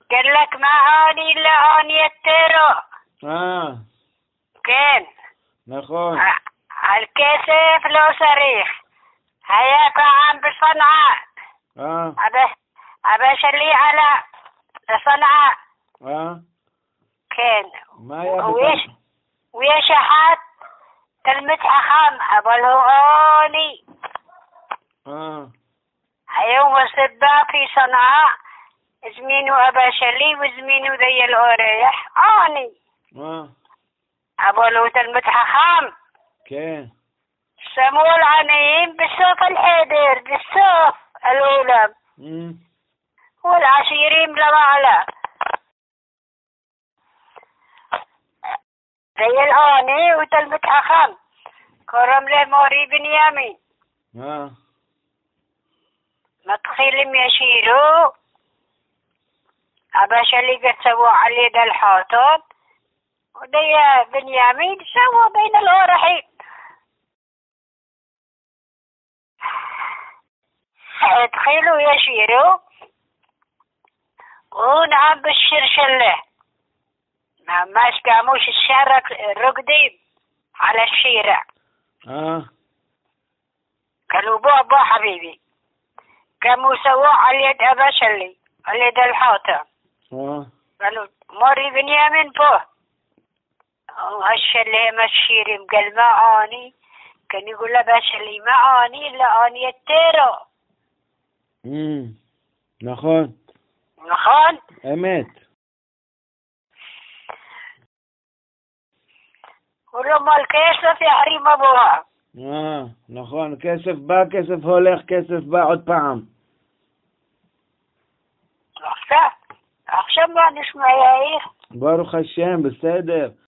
قال لك ما أني إلا أني التيرو. כן. נכון. על כסף לא צריך. היה פעם בצנעא. אבא שלי עלה לצנעא. כן. מה היה בצנעא? ויש אחד תלמיד חכם, אבל הוא עוני. היום בסיבה في صنعاء הזמינו אבא שלי והזמינו דייל אורח עוני. אבל הוא תלמיד חכם. כן. שמו العنين בסוף الحيدر בסוף الأولى والعشيرين למעלה. דייל עוני הוא תלמיד חכם, קוראים למורי בנימין. מתחילים ישירו, אבא שלי קצבו על יד الحوطות, وديا بنيامين سوى بين الأورحين. ادخلوا يشيروا ونعم بالشرشلة ما قاموش الشارع رقدين على الشيرة. قالوا بو حبيبي قاموا سووا على يد أبا شلي على يد الحوطة. قالوا موري بنيامين بو هالشلي مشيري قال ما عاني، كان يقول له باشلي ما عاني إلا عاني التيرو. נכון. נכון? אמת. הוא לא מול כסף יחרים אבוה. נכון, כסף בא, כסף הולך, כסף בא עוד פעם. עכשיו מה נשמע יאיר? ברוך השם, בסדר.